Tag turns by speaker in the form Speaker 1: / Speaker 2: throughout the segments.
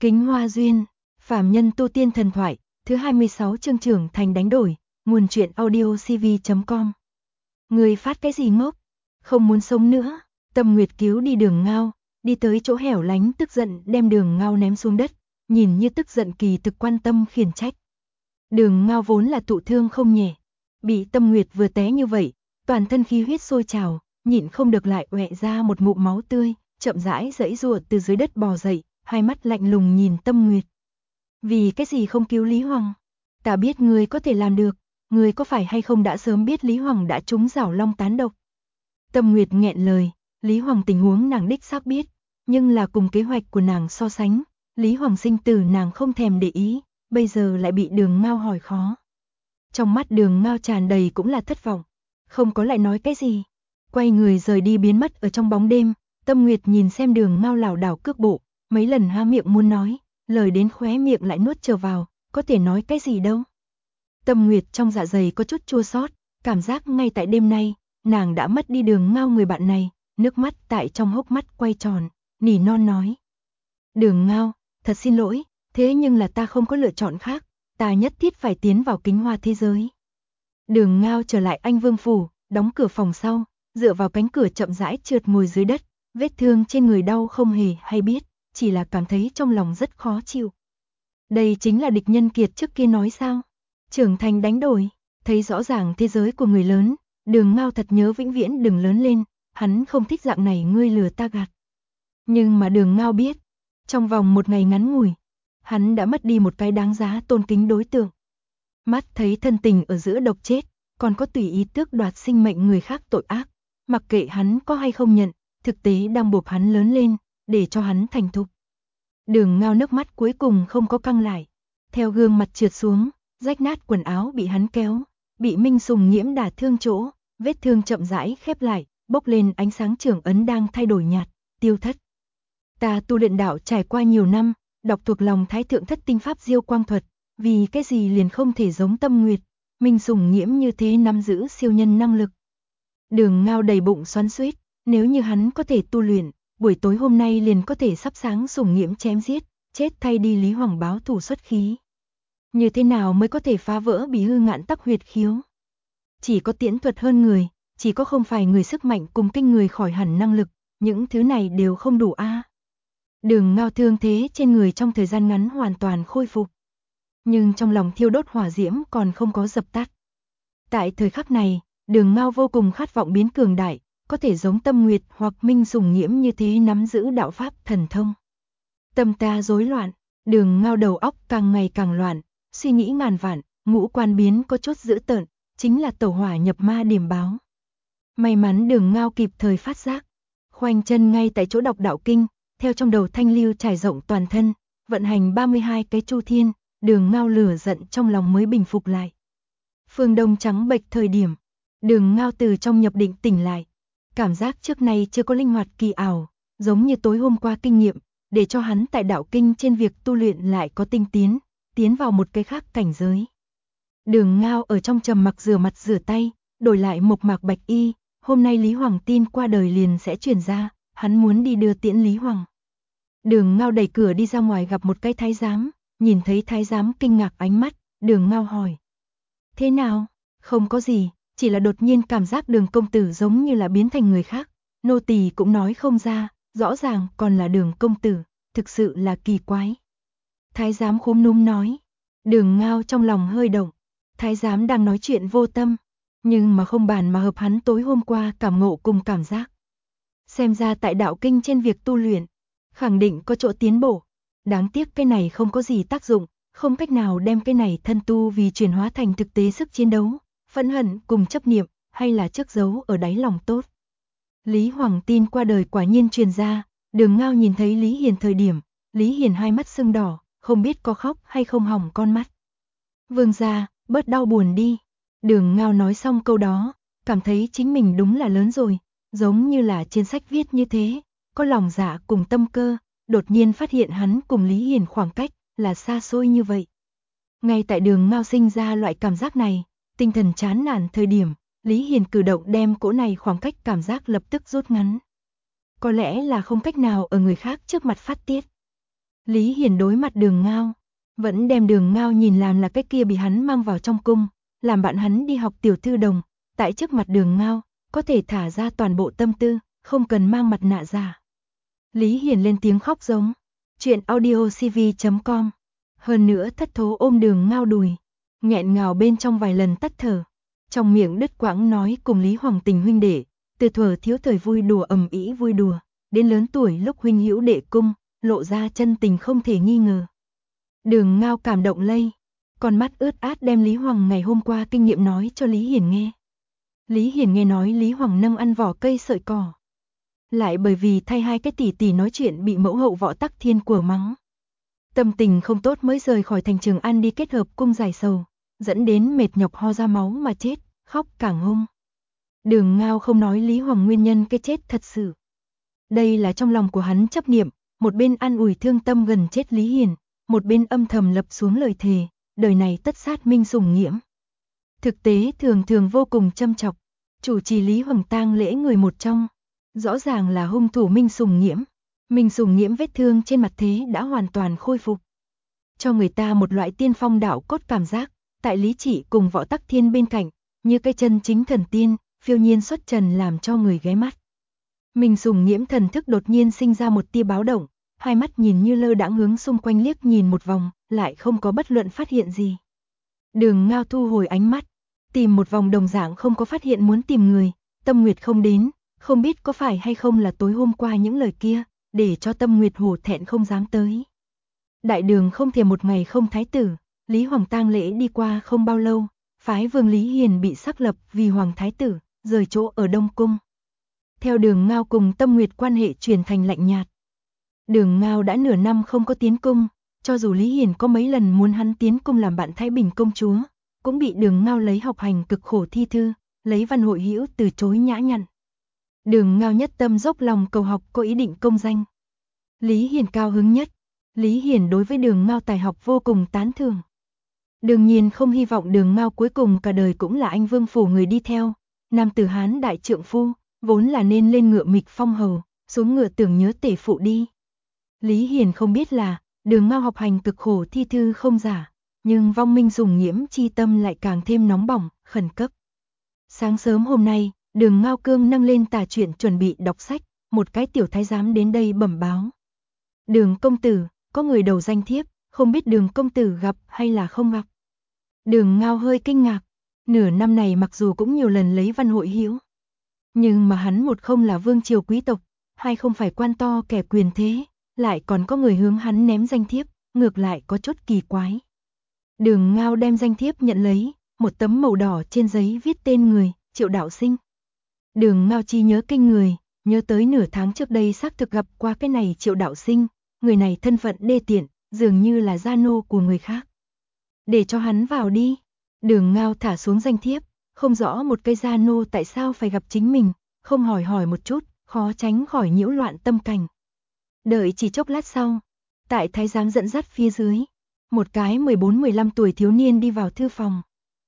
Speaker 1: Kính Hoa Duyên, Phàm Nhân Tu Tiên Thần Thoại, thứ 26 chương trưởng thành đánh đổi, nguồn truyện audio cv.com. Người phát cái gì ngốc? Không muốn sống nữa. Tâm Nguyệt cứu đi Đường Ngao, đi tới chỗ hẻo lánh tức giận đem Đường Ngao ném xuống đất, nhìn như tức giận kỳ thực quan tâm khiển trách. Đường Ngao vốn là thụ thương không nhẹ, bị Tâm Nguyệt vừa té như vậy, toàn thân khí huyết sôi trào, nhịn không được lại ọe ra một ngụm máu tươi, chậm rãi giãy giụa từ dưới đất bò dậy, hai mắt lạnh lùng nhìn Tâm Nguyệt. Vì cái gì không cứu Lý Hoàng? Ta biết ngươi có thể làm được, ngươi có phải hay không đã sớm biết Lý Hoàng đã trúng Giảo Long tán độc? Tâm Nguyệt nghẹn lời, Lý Hoàng tình huống nàng đích xác biết, nhưng là cùng kế hoạch của nàng so sánh, Lý Hoàng sinh tử nàng không thèm để ý, bây giờ lại bị Đường Ngao hỏi khó. Trong mắt Đường Ngao tràn đầy cũng là thất vọng, không có lại nói cái gì, quay người rời đi biến mất ở trong bóng đêm. Tâm Nguyệt nhìn xem Đường Ngao lảo đảo cước bộ, mấy lần há miệng muốn nói, lời đến khóe miệng lại nuốt trở vào, có thể nói cái gì đâu. Tâm Nguyệt trong dạ dày có chút chua xót, cảm giác ngay tại đêm nay, nàng đã mất đi Đường Ngao người bạn này, nước mắt tại trong hốc mắt quay tròn, nỉ non nói. Đường Ngao, thật xin lỗi, thế nhưng là ta không có lựa chọn khác, ta nhất thiết phải tiến vào Kính Hoa thế giới. Đường Ngao trở lại Anh Vương phủ, đóng cửa phòng sau, dựa vào cánh cửa chậm rãi trượt ngồi dưới đất, vết thương trên người đau không hề hay biết, chỉ là cảm thấy trong lòng rất khó chịu. Đây chính là địch nhân kiệt trước kia nói sao? Trưởng thành đánh đổi, thấy rõ ràng thế giới của người lớn, Đường Ngao thật nhớ vĩnh viễn đừng lớn lên, hắn không thích dạng này ngươi lừa ta gạt. Nhưng mà Đường Ngao biết, trong vòng một ngày ngắn ngủi, hắn đã mất đi một cái đáng giá tôn kính đối tượng. Mắt thấy thân tình ở giữa độc chết, còn có tùy ý tước đoạt sinh mệnh người khác tội ác, mặc kệ hắn có hay không nhận, thực tế đang buộc hắn lớn lên, để cho hắn thành thục. Đường Ngao nước mắt cuối cùng không có căng lại, theo gương mặt trượt xuống, rách nát quần áo bị hắn kéo, bị Minh Sùng Nghiễm đả thương chỗ, vết thương chậm rãi khép lại, bốc lên ánh sáng trưởng ấn đang thay đổi nhạt, tiêu thất. Ta tu luyện đạo trải qua nhiều năm, đọc thuộc lòng Thái Thượng Thất Tinh Pháp Diêu Quang Thuật, vì cái gì liền không thể giống Tâm Nguyệt, Minh Sùng Nghiễm như thế nắm giữ siêu nhân năng lực. Đường Ngao đầy bụng xoắn xuýt, nếu như hắn có thể tu luyện, buổi tối hôm nay liền có thể sắp sáng Sùng Nghiễm chém giết, chết thay đi Lý Hoàng báo thù xuất khí. Như thế nào mới có thể phá vỡ Bỉ Hư Ngạn Tắc huyệt khiếu? Chỉ có tiễn thuật hơn người, chỉ có không phải người sức mạnh cùng kinh người khỏi hẳn năng lực, những thứ này đều không đủ a. Đường Ngao thương thế trên người trong thời gian ngắn hoàn toàn khôi phục, nhưng trong lòng thiêu đốt hỏa diễm còn không có dập tắt. Tại thời khắc này, Đường Ngao vô cùng khát vọng biến cường đại, có thể giống Tâm Nguyệt hoặc Minh Sùng Nghiễm như thế nắm giữ đạo pháp thần thông. Tâm ta rối loạn, Đường Ngao đầu óc càng ngày càng loạn, suy nghĩ ngàn vạn, ngũ quan biến có chút dữ tợn, chính là tẩu hỏa nhập ma điểm báo. May mắn Đường Ngao kịp thời phát giác, khoanh chân ngay tại chỗ đọc đạo kinh, theo trong đầu thanh lưu trải rộng toàn thân, vận hành 32 cái chu thiên, Đường Ngao lửa giận trong lòng mới bình phục lại. Phương đông trắng bệch thời điểm, Đường Ngao từ trong nhập định tỉnh lại, cảm giác trước nay chưa có linh hoạt kỳ ảo, giống như tối hôm qua kinh nghiệm, để cho hắn tại đạo kinh trên việc tu luyện lại có tinh tiến vào một cái khác cảnh giới. Đường Ngao ở trong trầm mặc rửa mặt rửa tay, đổi lại mộc mạc bạch y, hôm nay Lý Hoàng tin qua đời liền sẽ truyền ra, hắn muốn đi đưa tiễn Lý Hoàng. Đường Ngao đẩy cửa đi ra ngoài gặp một cái thái giám, nhìn thấy thái giám kinh ngạc ánh mắt, Đường Ngao hỏi. Thế nào? Không có gì, chỉ là đột nhiên cảm giác Đường công tử giống như là biến thành người khác, nô tỳ cũng nói không ra, rõ ràng còn là Đường công tử, thực sự là kỳ quái. Thái giám khúm núm nói. Đường Ngao trong lòng hơi động, thái giám đang nói chuyện vô tâm, nhưng mà không bàn mà hợp hắn tối hôm qua cảm ngộ cùng cảm giác. Xem ra tại đạo kinh trên việc tu luyện, khẳng định có chỗ tiến bộ, đáng tiếc cái này không có gì tác dụng, không cách nào đem cái này thân tu vì chuyển hóa thành thực tế sức chiến đấu, phẫn hận cùng chấp niệm, hay là trước giấu ở đáy lòng tốt. Lý Hoàng tin qua đời quả nhiên truyền ra, Đường Ngao nhìn thấy Lý Hiền thời điểm, Lý Hiền hai mắt sưng đỏ, không biết có khóc hay không hỏng con mắt. Vương gia, bớt đau buồn đi. Đường Ngao nói xong câu đó, cảm thấy chính mình đúng là lớn rồi, giống như là trên sách viết như thế, có lòng dạ cùng tâm cơ, đột nhiên phát hiện hắn cùng Lý Hiền khoảng cách là xa xôi như vậy. Ngay tại Đường Ngao sinh ra loại cảm giác này, tinh thần chán nản thời điểm, Lý Hiền cử động đem cỗ này khoảng cách cảm giác lập tức rút ngắn. Có lẽ là không cách nào ở người khác trước mặt phát tiết. Lý Hiền đối mặt Đường Ngao, vẫn đem Đường Ngao nhìn làm là cái kia bị hắn mang vào trong cung, làm bạn hắn đi học tiểu thư đồng, tại trước mặt Đường Ngao, có thể thả ra toàn bộ tâm tư, không cần mang mặt nạ giả. Lý Hiền lên tiếng khóc giống. Chuyện audiocv.com. Hơn nữa thất thố ôm Đường Ngao đùi, nghẹn ngào bên trong vài lần tắt thở. Trong miệng đứt quãng nói cùng Lý Hoàng tình huynh đệ, từ thuở thiếu thời vui đùa ầm ĩ vui đùa, đến lớn tuổi lúc huynh hữu đệ cung, lộ ra chân tình không thể nghi ngờ. Đường Ngao cảm động lây, con mắt ướt át đem Lý Hoàng ngày hôm qua kinh nghiệm nói cho Lý Hiền nghe. Lý Hiền nghe nói Lý Hoàng nâng ăn vỏ cây sợi cỏ, lại bởi vì thay hai cái tỷ tỷ nói chuyện bị mẫu hậu Võ Tắc Thiên của mắng. Tâm tình không tốt mới rời khỏi thành Trường An đi kết hợp cung giải sầu, dẫn đến mệt nhọc ho ra máu mà chết, khóc cả hôm. Đường Ngao không nói Lý Hoàng nguyên nhân cái chết thật sự. Đây là trong lòng của hắn chấp niệm, một bên an ủi thương tâm gần chết Lý Hiền, một bên âm thầm lập xuống lời thề, đời này tất sát Minh Sùng Nghiễm. Thực tế thường thường vô cùng châm chọc, chủ trì Lý Hoàng tang lễ người một trong, rõ ràng là hung thủ Minh Sùng Nghiễm. Minh Sùng Nghiễm vết thương trên mặt thế đã hoàn toàn khôi phục, cho người ta một loại tiên phong đạo cốt cảm giác, tại Lý Trị cùng Võ Tắc Thiên bên cạnh, như cái chân chính thần tiên, phiêu nhiên xuất trần làm cho người ghé mắt. Minh Sùng Nghiễm thần thức đột nhiên sinh ra một tia báo động, hai mắt nhìn như lơ đãng hướng xung quanh liếc nhìn một vòng, lại không có bất luận phát hiện gì. Đường Ngao thu hồi ánh mắt, tìm một vòng đồng dạng không có phát hiện muốn tìm người, Tâm Nguyệt không đến, không biết có phải hay không là tối hôm qua những lời kia, để cho Tâm Nguyệt hổ thẹn không dám tới. Đại đường không thể một ngày không thái tử, Lý Hoàng tang lễ đi qua không bao lâu, phái vương Lý Hiền bị xác lập vì Hoàng thái tử, rời chỗ ở Đông Cung. Theo Đường Ngao cùng Tâm Nguyệt quan hệ chuyển thành lạnh nhạt. Đường Ngao đã nửa năm không có tiến cung, cho dù Lý Hiền có mấy lần muốn hắn tiến cung làm bạn Thái Bình công chúa, cũng bị Đường Ngao lấy học hành cực khổ thi thư, lấy văn hội hữu từ chối nhã nhặn. Đường Ngao nhất tâm dốc lòng cầu học, có ý định công danh. Lý Hiền cao hứng nhất. Lý Hiền đối với Đường Ngao tài học vô cùng tán thưởng. Đương nhiên không hy vọng Đường Ngao cuối cùng cả đời cũng là anh vương phủ người đi theo, nam tử Hán đại trượng phu, vốn là nên lên ngựa mịch phong hầu, xuống ngựa tưởng nhớ tể phụ đi. Lý Hiền không biết là, Đường Ngao học hành cực khổ thi thư không giả, nhưng vong Minh Sùng Nghiễm chi tâm lại càng thêm nóng bỏng, khẩn cấp. Sáng sớm hôm nay, Đường Ngao cương nâng lên tà chuyện chuẩn bị đọc sách, một cái tiểu thái giám đến đây bẩm báo. Đường công tử, có người đầu danh thiếp, không biết Đường công tử gặp hay là không gặp. Đường Ngao hơi kinh ngạc, nửa năm này mặc dù cũng nhiều lần lấy văn hội hữu, nhưng mà hắn một không là vương triều quý tộc, hai không phải quan to kẻ quyền thế, lại còn có người hướng hắn ném danh thiếp, ngược lại có chút kỳ quái. Đường Ngao đem danh thiếp nhận lấy, một tấm màu đỏ trên giấy viết tên người, Triệu Đạo Sinh. Đường Ngao chi nhớ kinh người, nhớ tới nửa tháng trước đây xác thực gặp qua cái này Triệu Đạo Sinh, người này thân phận đê tiện, dường như là gia nô của người khác. Để cho hắn vào đi. Đường Ngao thả xuống danh thiếp, không rõ một cây gia nô tại sao phải gặp chính mình, không hỏi một chút, khó tránh khỏi nhiễu loạn tâm cảnh. Đợi chỉ chốc lát sau, tại thái giám dẫn dắt phía dưới, một cái 14-15 tuổi thiếu niên đi vào thư phòng.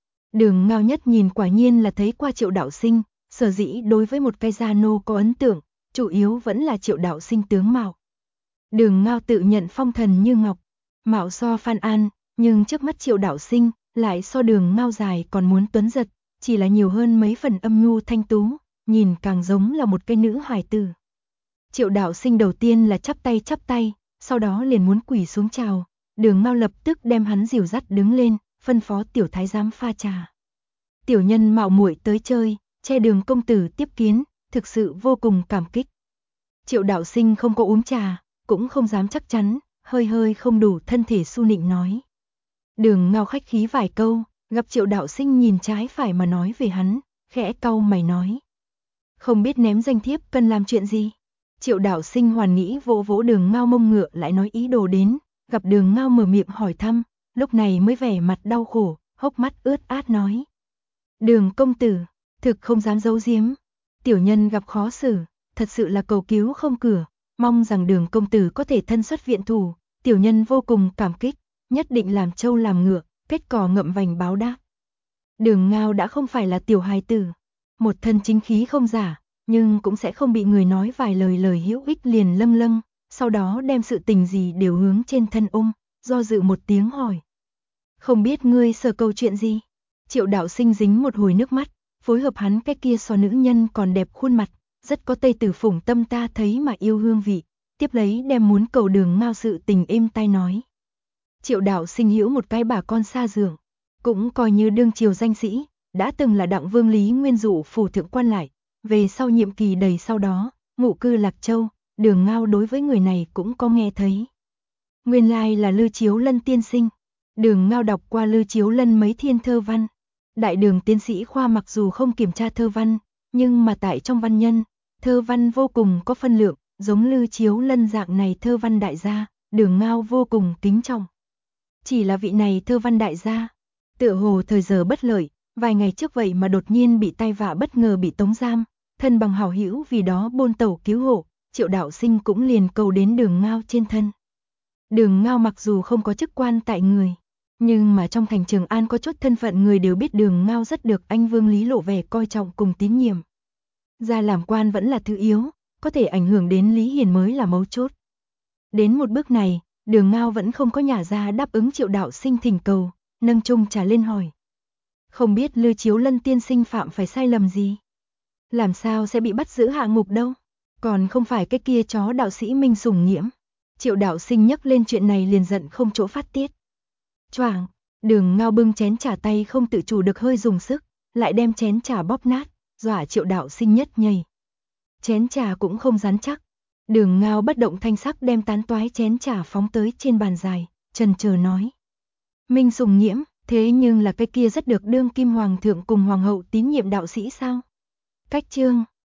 Speaker 1: Đường Ngao nhất nhìn quả nhiên là thấy qua Triệu Đạo Sinh, sở dĩ đối với một cây gia nô có ấn tượng, chủ yếu vẫn là Triệu Đạo Sinh tướng mạo. Đường Ngao tự nhận phong thần như ngọc, mạo so Phan An, nhưng trước mắt Triệu Đạo Sinh lại so Đường Ngao dài còn muốn tuấn giật, chỉ là nhiều hơn mấy phần âm nhu thanh tú, nhìn càng giống là một cây nữ hài tử. Triệu Đạo Sinh đầu tiên là chắp tay, sau đó liền muốn quỳ xuống chào, Đường Ngao lập tức đem hắn dìu dắt đứng lên, phân phó tiểu thái giám pha trà. Tiểu nhân mạo muội tới chơi, che Đường công tử tiếp kiến, thực sự vô cùng cảm kích. Triệu Đạo Sinh không có uống trà, cũng không dám chắc chắn, hơi không đủ thân thể su nịnh nói. Đường Ngao khách khí vài câu, gặp Triệu Đạo Sinh nhìn trái phải mà nói về hắn, khẽ cau mày nói. Không biết ném danh thiếp cần làm chuyện gì? Triệu Đạo Sinh hoàn nghĩ vỗ vỗ Đường Ngao mông ngựa lại nói ý đồ đến, gặp Đường Ngao mở miệng hỏi thăm, lúc này mới vẻ mặt đau khổ, hốc mắt ướt át nói. Đường công tử, thực không dám giấu giếm, tiểu nhân gặp khó xử, thật sự là cầu cứu không cửa, mong rằng Đường công tử có thể thân xuất viện thủ, tiểu nhân vô cùng cảm kích, nhất định làm trâu làm ngựa, kết cò ngậm vành báo đáp. Đường Ngao đã không phải là tiểu hài tử, một thân chính khí không giả, nhưng cũng sẽ không bị người nói vài lời hữu ích liền lâng lâng, sau đó đem sự tình gì đều hướng trên thân ôm, do dự một tiếng hỏi. Không biết ngươi sờ câu chuyện gì? Triệu đạo sinh dính một hồi nước mắt, phối hợp hắn cái kia so nữ nhân còn đẹp khuôn mặt, rất có Tây Tử Phủng Tâm ta thấy mà yêu hương vị, tiếp lấy đem muốn cầu Đường Ngao sự tình êm tai nói. Triệu đạo sinh hữu một cái bà con xa dường, cũng coi như đương triều danh sĩ, đã từng là Đặng Vương Lý Nguyên Dụ phủ thượng quan lại, về sau nhiệm kỳ đầy sau đó, ngụ cư Lạc Châu, Đường Ngao đối với người này cũng có nghe thấy. Nguyên lai là Lư Chiếu Lân tiên sinh. Đường Ngao đọc qua Lư Chiếu Lân mấy thiên thơ văn. Đại đường tiến sĩ khoa mặc dù không kiểm tra thơ văn, nhưng mà tại trong văn nhân, thơ văn vô cùng có phân lượng, giống Lư Chiếu Lân dạng này thơ văn đại gia, Đường Ngao vô cùng kính trọng. Chỉ là vị này thơ văn đại gia, tựa hồ thời giờ bất lợi, vài ngày trước vậy mà đột nhiên bị tai vạ bất ngờ bị tống giam, thân bằng hảo hữu vì đó bôn tẩu cứu hộ, Triệu đạo sinh cũng liền cầu đến Đường Ngao trên thân. Đường Ngao mặc dù không có chức quan tại người, nhưng mà trong thành Trường An có chút thân phận người đều biết Đường Ngao rất được anh Vương Lý lộ vẻ coi trọng cùng tín nhiệm. Ra làm quan vẫn là thứ yếu, có thể ảnh hưởng đến Lý Hiền mới là mấu chốt. Đến một bước này, Đường Ngao vẫn không có nhả ra đáp ứng Triệu đạo sinh thỉnh cầu, nâng chung trà lên hỏi. Không biết Lư Chiếu Lân tiên sinh phạm phải sai lầm gì? Làm sao sẽ bị bắt giữ hạ ngục đâu? Còn không phải cái kia chó đạo sĩ Minh Sủng Nghiễm. Triệu đạo sinh nhắc lên chuyện này liền giận không chỗ phát tiết. Choảng, Đường Ngao bưng chén trà tay không tự chủ được hơi dùng sức, lại đem chén trà bóp nát, dọa Triệu đạo sinh nhất nhầy. Chén trà cũng không rắn chắc. Đường Ngao bất động thanh sắc đem tán toái chén trà phóng tới trên bàn dài, chần chờ nói. Minh Sủng Nghiễm, thế nhưng là cái kia rất được đương kim hoàng thượng cùng hoàng hậu tín nhiệm đạo sĩ sao? Cách chương